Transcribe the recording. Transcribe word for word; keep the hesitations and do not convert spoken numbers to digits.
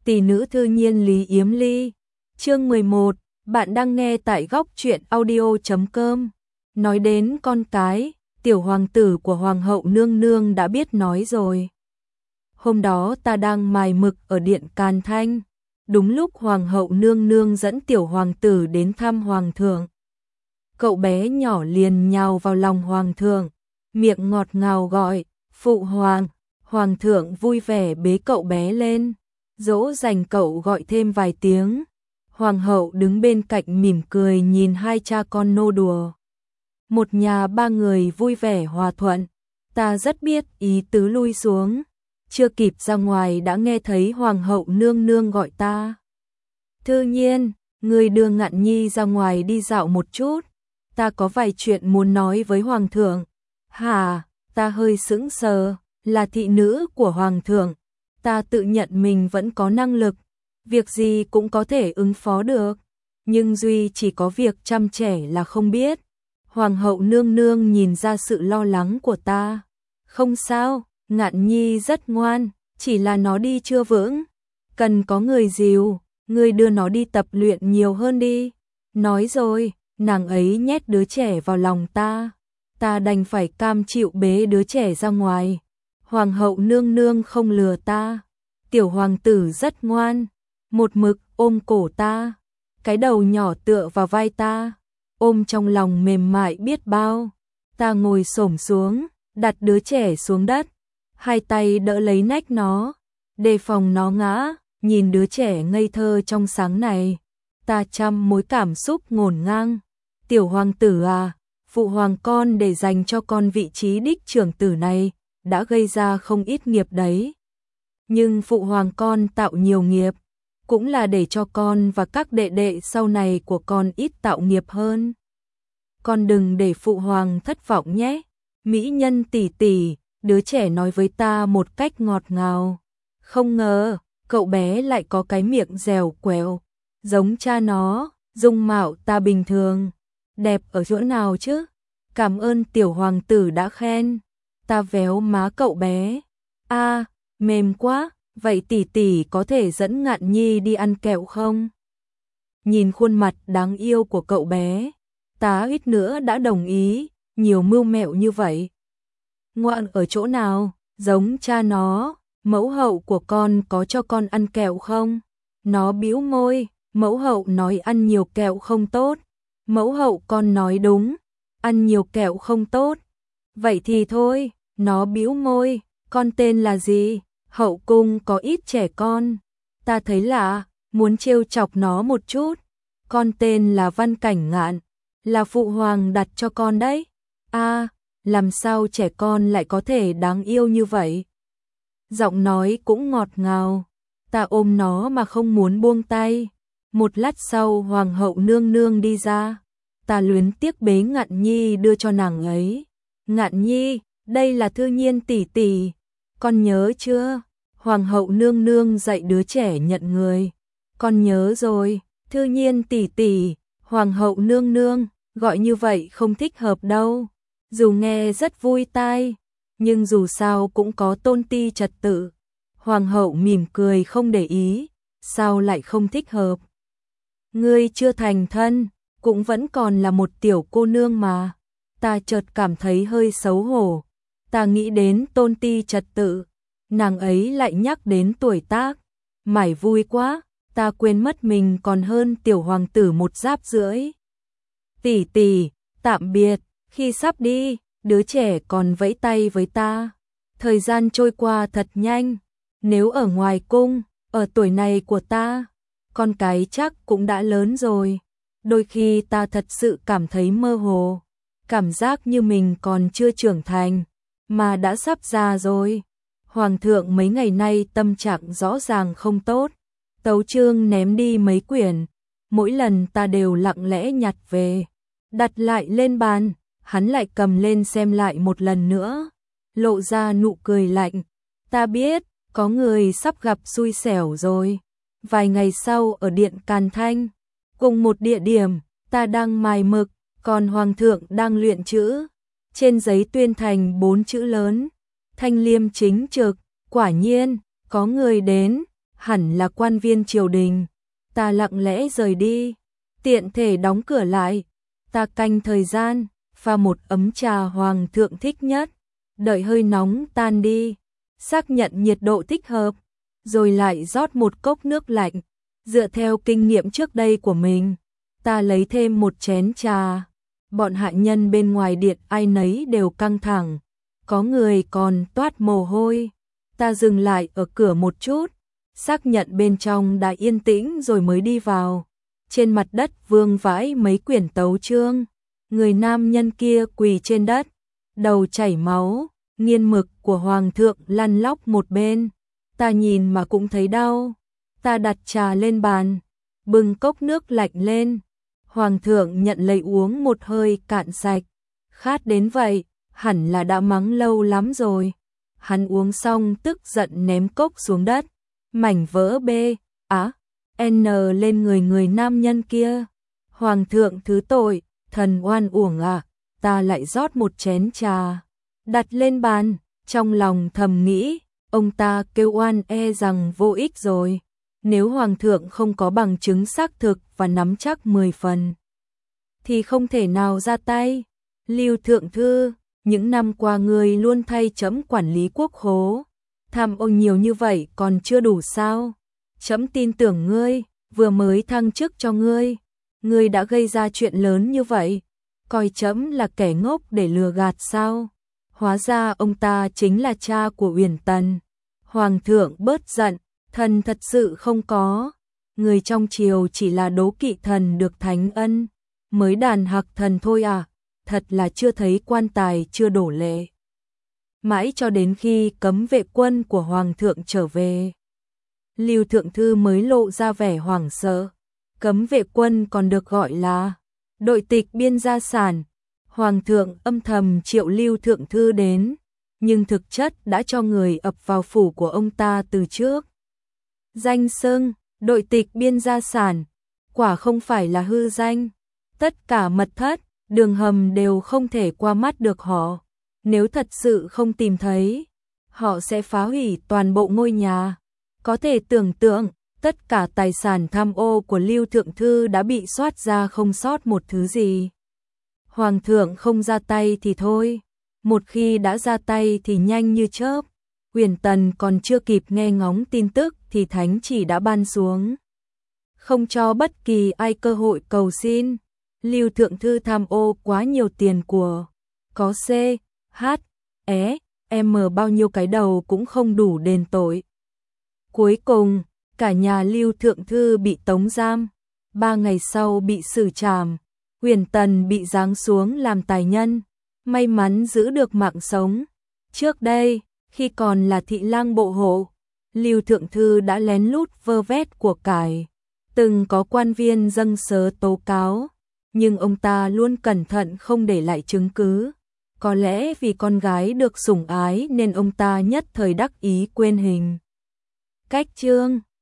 Tỷ nữ thư nhiên Lý Yếm Ly. Chương mười một, bạn đang nghe tại góc truyện audio chấm com. Nói đến con cái, tiểu hoàng tử của hoàng hậu nương nương đã biết nói rồi. Hôm đó ta đang mài mực ở điện Càn Thanh, đúng lúc hoàng hậu nương nương dẫn tiểu hoàng tử đến thăm hoàng thượng. Cậu bé nhỏ liền nhào vào lòng hoàng thượng, miệng ngọt ngào gọi, phụ hoàng. Hoàng thượng vui vẻ bế cậu bé lên, dỗ dành cậu gọi thêm vài tiếng. Hoàng hậu đứng bên cạnh mỉm cười nhìn hai cha con nô đùa. Một nhà ba người vui vẻ hòa thuận, ta rất biết ý tứ lui xuống. Chưa kịp ra ngoài đã nghe thấy hoàng hậu nương nương gọi ta. Thư nhiên, người đưa Ngạn Nhi ra ngoài đi dạo một chút. Ta có vài chuyện muốn nói với hoàng thượng. Hả, ta hơi sững sờ, là thị nữ của hoàng thượng. Ta tự nhận mình vẫn có năng lực, việc gì cũng có thể ứng phó được. Nhưng duy chỉ có việc chăm trẻ là không biết. Hoàng hậu nương nương nhìn ra sự lo lắng của ta. Không sao, Ngạn Nhi rất ngoan, chỉ là nó đi chưa vững. Cần có người dìu, người đưa nó đi tập luyện nhiều hơn đi. Nói rồi, nàng ấy nhét đứa trẻ vào lòng ta. Ta đành phải cam chịu bế đứa trẻ ra ngoài. Hoàng hậu nương nương không lừa ta. Tiểu hoàng tử rất ngoan, một mực ôm cổ ta, cái đầu nhỏ tựa vào vai ta, ôm trong lòng mềm mại biết bao. Ta ngồi xổm xuống, đặt đứa trẻ xuống đất, hai tay đỡ lấy nách nó, đề phòng nó ngã. Nhìn đứa trẻ ngây thơ trong sáng này, ta trăm mối cảm xúc ngổn ngang. Tiểu hoàng tử à, phụ hoàng con để dành cho con vị trí đích trưởng tử này đã gây ra không ít nghiệp đấy. Nhưng phụ hoàng con tạo nhiều nghiệp, cũng là để cho con và các đệ đệ sau này của con ít tạo nghiệp hơn. Con đừng để phụ hoàng thất vọng nhé. Mỹ nhân tỷ tỷ, đứa trẻ nói với ta một cách ngọt ngào. Không ngờ, cậu bé lại có cái miệng dẻo quẹo, giống cha nó. Dung mạo ta bình thường, đẹp ở chỗ nào chứ? Cảm ơn tiểu hoàng tử đã khen. Ta véo má cậu bé. A, à, mềm quá, vậy tỷ tỷ có thể dẫn Ngạn Nhi đi ăn kẹo không? Nhìn khuôn mặt đáng yêu của cậu bé, ta ít nữa đã đồng ý, nhiều mưu mẹo như vậy. Ngoạn ở chỗ nào, giống cha nó, mẫu hậu của con có cho con ăn kẹo không? Nó bĩu môi, mẫu hậu nói ăn nhiều kẹo không tốt. Mẫu hậu con nói đúng, ăn nhiều kẹo không tốt. Vậy thì thôi, nó bĩu môi, con tên là gì? Hậu cung có ít trẻ con. Ta thấy lạ, muốn trêu chọc nó một chút. Con tên là Văn Cảnh Ngạn, là phụ hoàng đặt cho con đấy. A, à, làm sao trẻ con lại có thể đáng yêu như vậy? Giọng nói cũng ngọt ngào. Ta ôm nó mà không muốn buông tay. Một lát sau hoàng hậu nương nương đi ra. Ta luyến tiếc bế Ngạn Nhi đưa cho nàng ấy. Ngạn Nhi, đây là Thư nhiên tỷ tỷ, con nhớ chưa? Hoàng hậu nương nương dạy đứa trẻ nhận người. Con nhớ rồi, Thư nhiên tỷ tỷ. Hoàng hậu nương nương, gọi như vậy không thích hợp đâu. Dù nghe rất vui tai, nhưng dù sao cũng có tôn ti trật tự. Hoàng hậu mỉm cười không để ý, sao lại không thích hợp? Ngươi chưa thành thân, cũng vẫn còn là một tiểu cô nương mà. Ta chợt cảm thấy hơi xấu hổ. Ta nghĩ đến tôn ti trật tự, nàng ấy lại nhắc đến tuổi tác. Mải vui quá, ta quên mất mình còn hơn tiểu hoàng tử một giáp rưỡi. Tỷ tỷ, tạm biệt, khi sắp đi, đứa trẻ còn vẫy tay với ta. Thời gian trôi qua thật nhanh, nếu ở ngoài cung, ở tuổi này của ta, con cái chắc cũng đã lớn rồi. Đôi khi ta thật sự cảm thấy mơ hồ, cảm giác như mình còn chưa trưởng thành, mà đã sắp già rồi. Hoàng thượng mấy ngày nay tâm trạng rõ ràng không tốt, tấu chương ném đi mấy quyển, mỗi lần ta đều lặng lẽ nhặt về, đặt lại lên bàn, hắn lại cầm lên xem lại một lần nữa, lộ ra nụ cười lạnh. Ta biết, có người sắp gặp xui xẻo rồi. Vài ngày sau ở điện Càn Thanh, cùng một địa điểm, ta đang mài mực, còn hoàng thượng đang luyện chữ. Trên giấy tuyên thành bốn chữ lớn, thanh liêm chính trực. Quả nhiên, có người đến. hẳn là quan viên triều đình. Ta lặng lẽ rời đi, tiện thể đóng cửa lại. Ta canh thời gian, pha một ấm trà hoàng thượng thích nhất, đợi hơi nóng tan đi, xác nhận nhiệt độ thích hợp, rồi lại rót một cốc nước lạnh. Dựa theo kinh nghiệm trước đây của mình, ta lấy thêm một chén trà. Bọn hạ nhân bên ngoài điện ai nấy đều căng thẳng, có người còn toát mồ hôi. Ta dừng lại ở cửa một chút, xác nhận bên trong đã yên tĩnh rồi mới đi vào. Trên mặt đất vương vãi mấy quyển tấu chương, người nam nhân kia quỳ trên đất, đầu chảy máu, nghiên mực của hoàng thượng lăn lóc một bên. Ta nhìn mà cũng thấy đau. Ta đặt trà lên bàn, bưng cốc nước lạnh lên. Hoàng thượng nhận lấy uống một hơi cạn sạch. Khát đến vậy, hẳn là đã mắng lâu lắm rồi. Hắn uống xong tức giận ném cốc xuống đất. Mảnh vỡ B, á, N lên người người nam nhân kia. Hoàng thượng thứ tội, thần oan uổng à. Ta lại rót một chén trà, đặt lên bàn, trong lòng thầm nghĩ, ông ta kêu oan e rằng vô ích rồi. Nếu hoàng thượng không có bằng chứng xác thực và nắm chắc mười phần, thì không thể nào ra tay. Lưu thượng thư, những năm qua ngươi luôn thay trẫm quản lý quốc khố, tham ô nhiều như vậy còn chưa đủ sao? Trẫm tin tưởng ngươi, vừa mới thăng chức cho ngươi, ngươi đã gây ra chuyện lớn như vậy, coi trẫm là kẻ ngốc để lừa gạt sao? Hóa ra ông ta chính là cha của Uyển Tần. Hoàng thượng bớt giận, thần thật sự không có. Người trong triều chỉ là đố kỵ thần được thánh ân, mới đàn hạc thần thôi à, thật là chưa thấy quan tài chưa đổ lệ. Mãi cho đến khi cấm vệ quân của hoàng thượng trở về, Lưu thượng thư mới lộ ra vẻ hoảng sợ. Cấm vệ quân còn được gọi là đội tịch biên gia sản. Hoàng thượng âm thầm triệu Lưu thượng thư đến, nhưng thực chất đã cho người ập vào phủ của ông ta từ trước. Danh xưng đội tịch biên gia sản, quả không phải là hư danh. Tất cả mật thất, đường hầm đều không thể qua mắt được họ. Nếu thật sự không tìm thấy, họ sẽ phá hủy toàn bộ ngôi nhà. Có thể tưởng tượng, tất cả tài sản tham ô của Lưu thượng thư đã bị soát ra không sót một thứ gì. Hoàng thượng không ra tay thì thôi, một khi đã ra tay thì nhanh như chớp. Uyển Tần còn chưa kịp nghe ngóng tin tức thì thánh chỉ đã ban xuống, không cho bất kỳ ai cơ hội cầu xin. Lưu thượng thư tham ô quá nhiều tiền của, có C, H, E, M bao nhiêu cái đầu cũng không đủ đền tội. Cuối cùng, cả nhà Lưu thượng thư bị tống giam, ba ngày sau bị xử trảm. Uyển Tần bị giáng xuống làm tài nhân, may mắn giữ được mạng sống. Trước đây, khi còn là thị lang bộ hộ, Lưu thượng thư đã lén lút vơ vét của cải. Từng có quan viên dâng sớ tố cáo, nhưng ông ta luôn cẩn thận không để lại chứng cứ. Có lẽ vì con gái được sủng ái nên ông ta nhất thời đắc ý quên hình. Cách chương